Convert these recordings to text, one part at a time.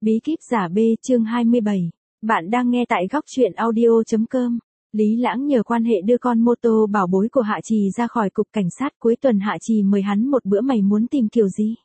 Bí kíp giả B chương 27. Bạn đang nghe tại góc truyện audio.com. Lý Lãng nhờ quan hệ đưa con mô tô bảo bối của Hạ Trì ra khỏi cục cảnh sát, cuối tuần Hạ Trì mời hắn một bữa, mày muốn tìm kiểu gì?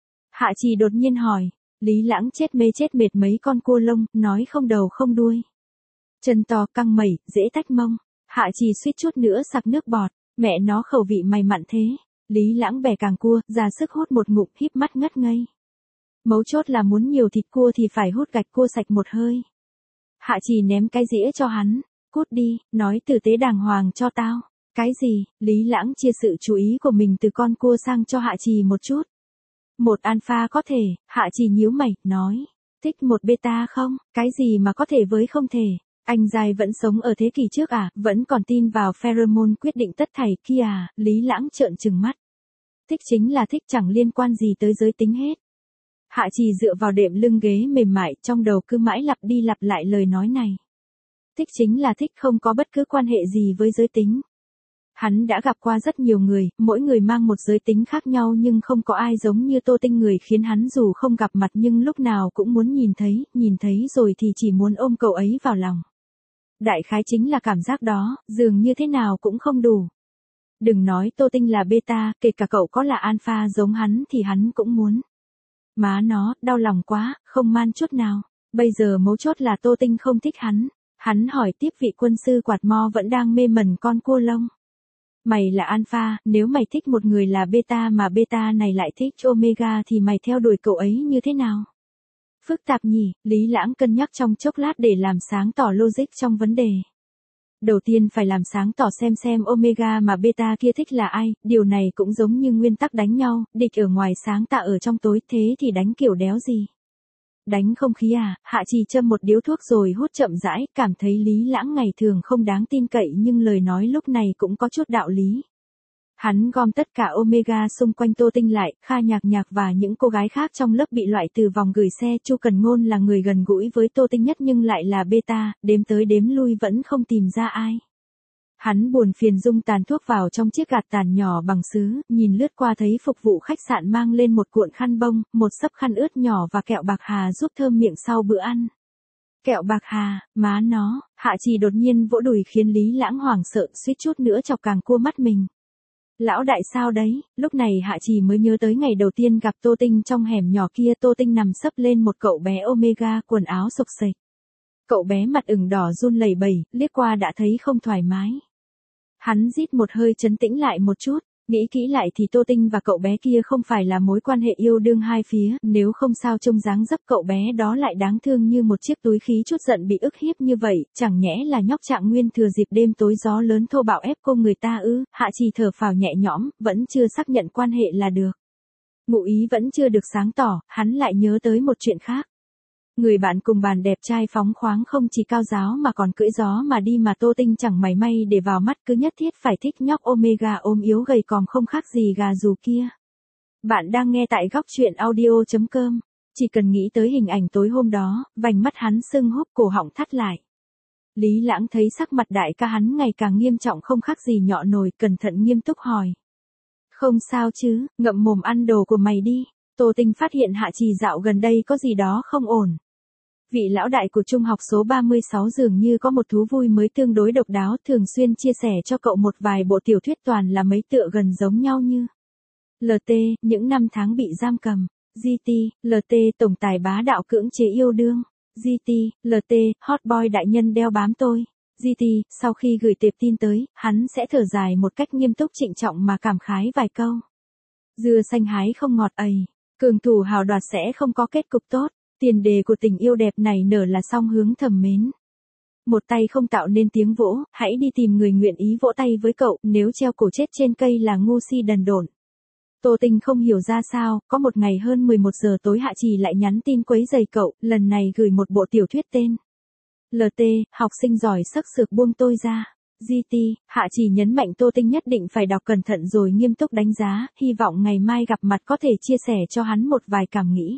Hạ Trì đột nhiên hỏi. Lý Lãng chết mệt mấy con cua lông, nói không đầu không đuôi. Chân to căng mẩy, dễ tách mông. Hạ Trì suýt chút nữa sặc nước bọt. Mẹ nó khẩu vị mày mặn thế. Lý Lãng bẻ càng cua, ra sức hút một ngụm, híp mắt ngất ngây. Mấu chốt là muốn nhiều thịt cua thì phải hút gạch cua sạch một hơi. Hạ Trì ném cái dĩa cho hắn. Cút đi, nói tử tế đàng hoàng cho tao. Cái gì? Lý Lãng chia sự chú ý của mình từ con cua sang cho Hạ Trì một chút. Một alpha có thể. Hạ Trì nhíu mày, nói. Thích một beta không? Cái gì mà có thể với không thể? Anh giai vẫn sống ở thế kỷ trước à? Vẫn còn tin vào pheromone quyết định tất thảy kia à? Lý Lãng trợn trừng mắt. Thích chính là thích, chẳng liên quan gì tới giới tính hết. Hạ Trì dựa vào đệm lưng ghế mềm mại, trong đầu cứ mãi lặp đi lặp lại lời nói này. Thích chính là thích, không có bất cứ quan hệ gì với giới tính. Hắn đã gặp qua rất nhiều người, mỗi người mang một giới tính khác nhau, nhưng không có ai giống như Tô Tinh, người khiến hắn dù không gặp mặt nhưng lúc nào cũng muốn nhìn thấy rồi thì chỉ muốn ôm cậu ấy vào lòng. Đại khái chính là cảm giác đó, dường như thế nào cũng không đủ. Đừng nói Tô Tinh là beta, kể cả cậu có là alpha giống hắn thì hắn cũng muốn. Má nó, đau lòng quá, không man chút nào. Bây giờ mấu chốt là Tô Tinh không thích hắn. Hắn hỏi tiếp, vị quân sư quạt mo vẫn đang mê mẩn con cua lông. Mày là alpha, nếu mày thích một người là beta mà beta này lại thích omega thì mày theo đuổi cậu ấy như thế nào? Phức tạp nhỉ? Lý Lãng cân nhắc trong chốc lát để làm sáng tỏ logic trong vấn đề. Đầu tiên phải làm sáng tỏ xem omega mà beta kia thích là ai, điều này cũng giống như nguyên tắc đánh nhau, địch ở ngoài sáng tạ ở trong tối, thế thì đánh kiểu đéo gì? Đánh không khí à? Hạ Trì châm một điếu thuốc rồi hút chậm rãi, cảm thấy Lý Lãng ngày thường không đáng tin cậy nhưng lời nói lúc này cũng có chút đạo lý. Hắn gom tất cả omega xung quanh Tô Tinh lại, Kha Nhạc và những cô gái khác trong lớp bị loại từ vòng gửi xe. Chu Cần Ngôn là người gần gũi với Tô Tinh nhất nhưng lại là beta, đếm tới đếm lui vẫn không tìm ra ai. Hắn buồn phiền dung tàn thuốc vào trong chiếc gạt tàn nhỏ bằng sứ, nhìn lướt qua thấy phục vụ khách sạn mang lên một cuộn khăn bông, một xấp khăn ướt nhỏ và kẹo bạc hà giúp thơm miệng sau bữa ăn. Kẹo bạc hà, má nó. Hạ Trì đột nhiên vỗ đùi khiến Lý Lãng hoảng sợ, suýt chút nữa chọc càng cua mắt mình. Lão đại sao đấy? Lúc này Hạ Trì mới nhớ tới ngày đầu tiên gặp Tô Tinh trong hẻm nhỏ kia. Tô Tinh nằm sấp lên một cậu bé omega, quần áo xộc xệch. Cậu bé mặt ửng đỏ run lẩy bẩy, liếc qua đã thấy không thoải mái. Hắn rít một hơi trấn tĩnh lại một chút, nghĩ kỹ lại thì Tô Tinh và cậu bé kia không phải là mối quan hệ yêu đương hai phía, nếu không sao trông dáng dấp cậu bé đó lại đáng thương như một chiếc túi khí chút giận bị ức hiếp như vậy, chẳng nhẽ là nhóc Trạng Nguyên thừa dịp đêm tối gió lớn thô bạo ép cô người ta ư? Hạ Trì thở phào nhẹ nhõm, vẫn chưa xác nhận quan hệ là được. Ngụ ý vẫn chưa được sáng tỏ, hắn lại nhớ tới một chuyện khác. Người bạn cùng bàn đẹp trai phóng khoáng không chỉ cao giáo mà còn cưỡi gió mà đi mà Tô Tinh chẳng mảy may để vào mắt, cứ nhất thiết phải thích nhóc omega ốm yếu gầy còm không khác gì gà rù kia. Bạn đang nghe tại góc truyện audio.com. Chỉ cần nghĩ tới hình ảnh tối hôm đó, vành mắt hắn sưng húp, cổ họng thắt lại. Lý Lãng thấy sắc mặt đại ca hắn ngày càng nghiêm trọng không khác gì nhọ nồi, cẩn thận nghiêm túc hỏi. Không sao chứ, ngậm mồm ăn đồ của mày đi. Tô Tinh phát hiện Hạ Trì dạo gần đây có gì đó không ổn. Vị lão đại của trung học số 36 dường như có một thú vui mới tương đối độc đáo, thường xuyên chia sẻ cho cậu một vài bộ tiểu thuyết toàn là mấy tựa gần giống nhau như LT, những năm tháng bị giam cầm, GT, LT, tổng tài bá đạo cưỡng chế yêu đương, GT, LT, hot boy đại nhân đeo bám tôi, GT, sau khi gửi tệp tin tới, hắn sẽ thở dài một cách nghiêm túc trịnh trọng mà cảm khái vài câu. Dưa xanh hái không ngọt ầy, cường thủ hào đoạt sẽ không có kết cục tốt. Tiền đề của tình yêu đẹp này nở là song hướng thầm mến. Một tay không tạo nên tiếng vỗ, hãy đi tìm người nguyện ý vỗ tay với cậu, nếu treo cổ chết trên cây là ngu si đần độn. Tô Tinh không hiểu ra sao, có một ngày hơn 11 giờ tối Hạ Trì lại nhắn tin quấy rầy cậu, lần này gửi một bộ tiểu thuyết tên LT, học sinh giỏi sắc sược buông tôi ra. GT, Hạ Trì nhấn mạnh Tô Tinh nhất định phải đọc cẩn thận rồi nghiêm túc đánh giá, hy vọng ngày mai gặp mặt có thể chia sẻ cho hắn một vài cảm nghĩ.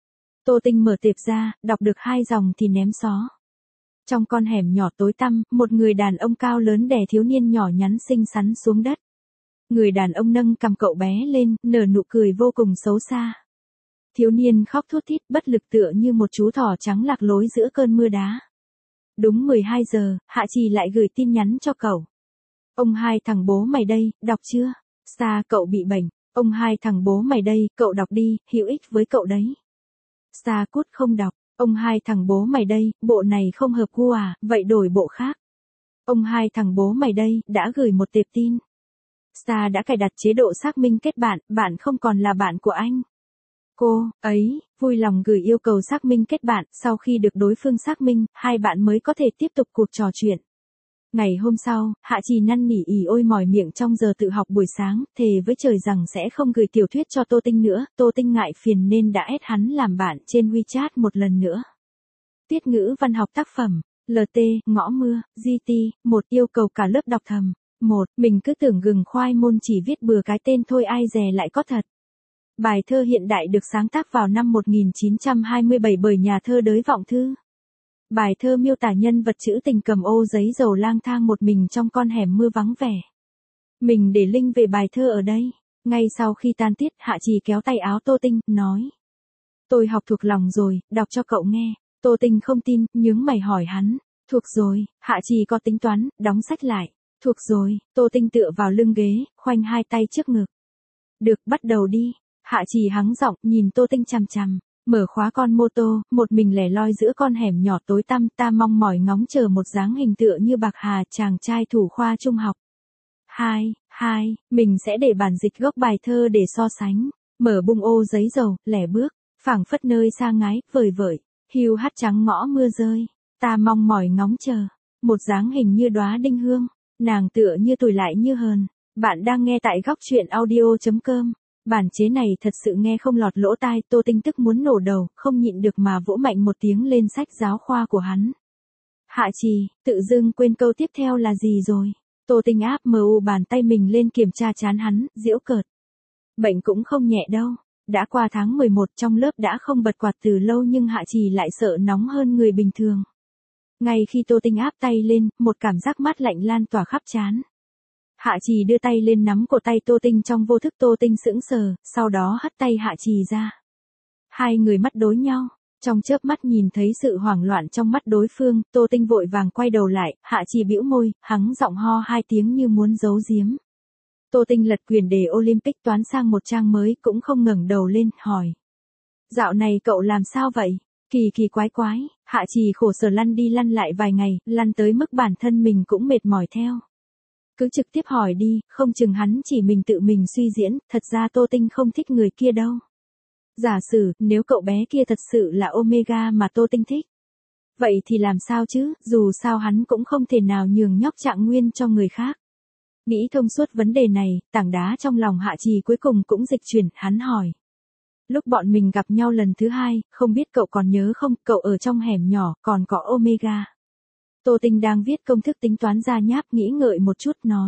Tô Tinh mở tệp ra, đọc được 2 dòng thì ném xó. Trong con hẻm nhỏ tối tăm, một người đàn ông cao lớn đè thiếu niên nhỏ nhắn xinh xắn xuống đất. Người đàn ông nâng cầm cậu bé lên, nở nụ cười vô cùng xấu xa. Thiếu niên khóc thút thít bất lực tựa như một chú thỏ trắng lạc lối giữa cơn mưa đá. Đúng 12 giờ, Hạ Trì lại gửi tin nhắn cho cậu. Ông hai thằng bố mày đây, đọc chưa? Sa cậu bị bệnh. Ông hai thằng bố mày đây, cậu đọc đi, hữu ích với cậu đấy. Sa cút không đọc. Ông hai thằng bố mày đây, bộ này không hợp gu à, vậy đổi bộ khác. Ông hai thằng bố mày đây, đã gửi một tệp tin. Sa đã cài đặt chế độ xác minh kết bạn, bạn không còn là bạn của anh. Cô ấy vui lòng gửi yêu cầu xác minh kết bạn, sau khi được đối phương xác minh, hai bạn mới có thể tiếp tục cuộc trò chuyện. Ngày hôm sau, Hạ Trì năn nỉ ỉ ôi mỏi miệng trong giờ tự học buổi sáng, thề với trời rằng sẽ không gửi tiểu thuyết cho Tô Tinh nữa, Tô Tinh ngại phiền nên đã ép hắn làm bạn trên WeChat một lần nữa. Tiết ngữ văn học tác phẩm, LT, ngõ mưa, GT, một yêu cầu cả lớp đọc thầm. Một, mình cứ tưởng gừng khoai môn chỉ viết bừa cái tên thôi ai dè lại có thật. Bài thơ hiện đại được sáng tác vào năm 1927 bởi nhà thơ Đới Vọng Thư. Bài thơ miêu tả nhân vật trữ tình cầm ô giấy dầu lang thang một mình trong con hẻm mưa vắng vẻ. Mình để link về bài thơ ở đây. Ngay sau khi tan tiết, Hạ Trì kéo tay áo Tô Tinh, nói. Tôi học thuộc lòng rồi, đọc cho cậu nghe. Tô Tinh không tin, nhướng mày hỏi hắn. Thuộc rồi, Hạ Trì có tính toán, đóng sách lại. Thuộc rồi, Tô Tinh tựa vào lưng ghế, khoanh hai tay trước ngực. Được, bắt đầu đi. Hạ Trì hắng giọng, nhìn Tô Tinh chằm chằm. Mở khóa con mô tô, một mình lẻ loi giữa con hẻm nhỏ tối tăm, ta mong mỏi ngóng chờ một dáng hình tựa như Bạc Hà, chàng trai thủ khoa trung học. Mình sẽ để bản dịch gốc bài thơ để so sánh. Mở bung ô giấy dầu, lẻ bước, phảng phất nơi xa ngái, vời vợi, hiu hắt trắng ngõ mưa rơi. Ta mong mỏi ngóng chờ, một dáng hình như đóa đinh hương, nàng tựa như tủi lại như hờn. Bạn đang nghe tại góc truyện audio.com. Bản chế này thật sự nghe không lọt lỗ tai, Tô Tinh tức muốn nổ đầu, không nhịn được mà vỗ mạnh một tiếng lên sách giáo khoa của hắn. Hạ Trì, tự dưng quên câu tiếp theo là gì rồi? Tô Tinh áp mu bàn tay mình lên kiểm tra trán hắn, giễu cợt. Bệnh cũng không nhẹ đâu. Đã qua tháng 11 trong lớp đã không bật quạt từ lâu nhưng Hạ Trì lại sợ nóng hơn người bình thường. Ngay khi Tô Tinh áp tay lên, một cảm giác mát lạnh lan tỏa khắp trán. Hạ Trì đưa tay lên nắm cổ tay Tô Tinh trong vô thức, Tô Tinh sững sờ, sau đó hất tay Hạ Trì ra. Hai người mắt đối nhau, trong chớp mắt nhìn thấy sự hoảng loạn trong mắt đối phương, Tô Tinh vội vàng quay đầu lại, Hạ Trì bĩu môi, hắng giọng ho hai tiếng như muốn giấu giếm. Tô Tinh lật quyển đề Olympic toán sang một trang mới, cũng không ngẩng đầu lên, hỏi. Dạo này cậu làm sao vậy? Kỳ quái. Hạ Trì khổ sở lăn đi lăn lại vài ngày, lăn tới mức bản thân mình cũng mệt mỏi theo. Cứ trực tiếp hỏi đi, không chừng hắn chỉ mình tự mình suy diễn, thật ra Tô Tinh không thích người kia đâu. Giả sử, nếu cậu bé kia thật sự là Omega mà Tô Tinh thích. Vậy thì làm sao chứ, dù sao hắn cũng không thể nào nhường nhóc Trạng Nguyên cho người khác. Nghĩ thông suốt vấn đề này, tảng đá trong lòng Hạ Trì cuối cùng cũng dịch chuyển, hắn hỏi. Lúc bọn mình gặp nhau lần thứ hai, không biết cậu còn nhớ không, cậu ở trong hẻm nhỏ, còn có Omega. Tô Tinh đang viết công thức tính toán ra nháp, nghĩ ngợi một chút nói.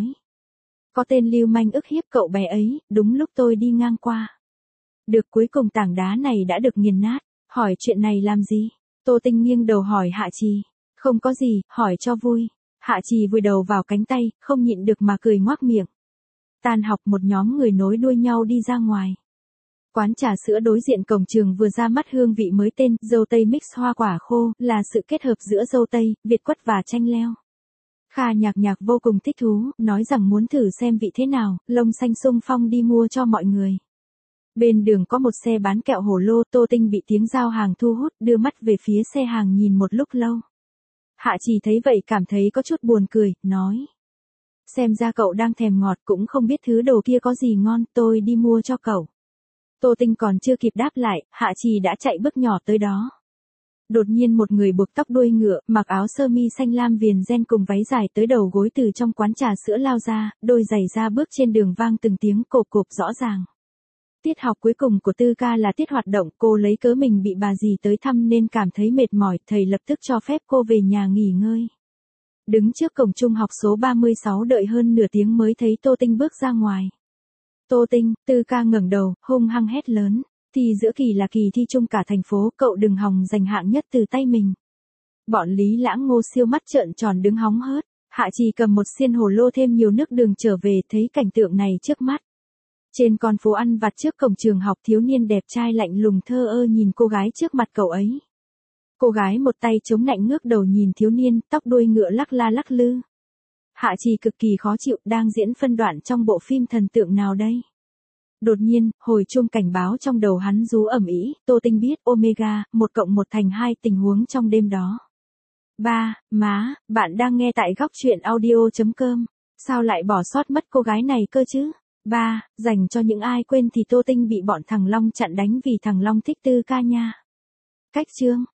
Có tên lưu manh ức hiếp cậu bé ấy, đúng lúc tôi đi ngang qua. Được, cuối cùng tảng đá này đã được nghiền nát, hỏi chuyện này làm gì? Tô Tinh nghiêng đầu hỏi Hạ Trì. Không có gì, hỏi cho vui. Hạ Trì vùi đầu vào cánh tay, không nhịn được mà cười ngoác miệng. Tan học một nhóm người nối đuôi nhau đi ra ngoài. Quán trà sữa đối diện cổng trường vừa ra mắt hương vị mới tên dâu tây mix hoa quả khô, là sự kết hợp giữa dâu tây, việt quất và chanh leo. Kha Nhạc vô cùng thích thú, nói rằng muốn thử xem vị thế nào, lông xanh xung phong đi mua cho mọi người. Bên đường có một xe bán kẹo hổ lô, Tô Tinh bị tiếng giao hàng thu hút, đưa mắt về phía xe hàng nhìn một lúc lâu. Hạ Trì thấy vậy cảm thấy có chút buồn cười, nói. Xem ra cậu đang thèm ngọt, cũng không biết thứ đồ kia có gì ngon, tôi đi mua cho cậu. Tô Tinh còn chưa kịp đáp lại, Hạ Trì đã chạy bước nhỏ tới đó. Đột nhiên một người buộc tóc đuôi ngựa, mặc áo sơ mi xanh lam viền ren cùng váy dài tới đầu gối từ trong quán trà sữa lao ra, đôi giày da bước trên đường vang từng tiếng cộp rõ ràng. Tiết học cuối cùng của Tư Ca là tiết hoạt động, cô lấy cớ mình bị bà dì tới thăm nên cảm thấy mệt mỏi, thầy lập tức cho phép cô về nhà nghỉ ngơi. Đứng trước cổng trung học số 36 đợi hơn nửa tiếng mới thấy Tô Tinh bước ra ngoài. Tô Tinh, Tư Ca ngẩng đầu, hung hăng hét lớn. Thì giữa kỳ là kỳ thi chung cả thành phố, cậu đừng hòng giành hạng nhất từ tay mình. Bọn Lý Lãng Ngô siêu mắt trợn tròn đứng hóng hớt. Hạ Trì cầm một xiên hồ lô thêm nhiều nước đường trở về, thấy cảnh tượng này trước mắt. Trên con phố ăn vặt trước cổng trường học, thiếu niên đẹp trai lạnh lùng thờ ơ nhìn cô gái trước mặt cậu ấy. Cô gái một tay chống nạnh ngước đầu nhìn thiếu niên, tóc đuôi ngựa lắc la lắc lư. Hạ Trì cực kỳ khó chịu, đang diễn phân đoạn trong bộ phim thần tượng nào đây? Đột nhiên, hồi chuông cảnh báo trong đầu hắn rú ầm ĩ, Tô Tinh biết Omega, 1+1=2 tình huống trong đêm đó. Má, bạn đang nghe tại góc truyện audio.com. Sao lại bỏ sót mất cô gái này cơ chứ? Dành cho những ai quên thì Tô Tinh bị bọn thằng Long chặn đánh vì thằng Long thích Tư Ca nha. Cách chương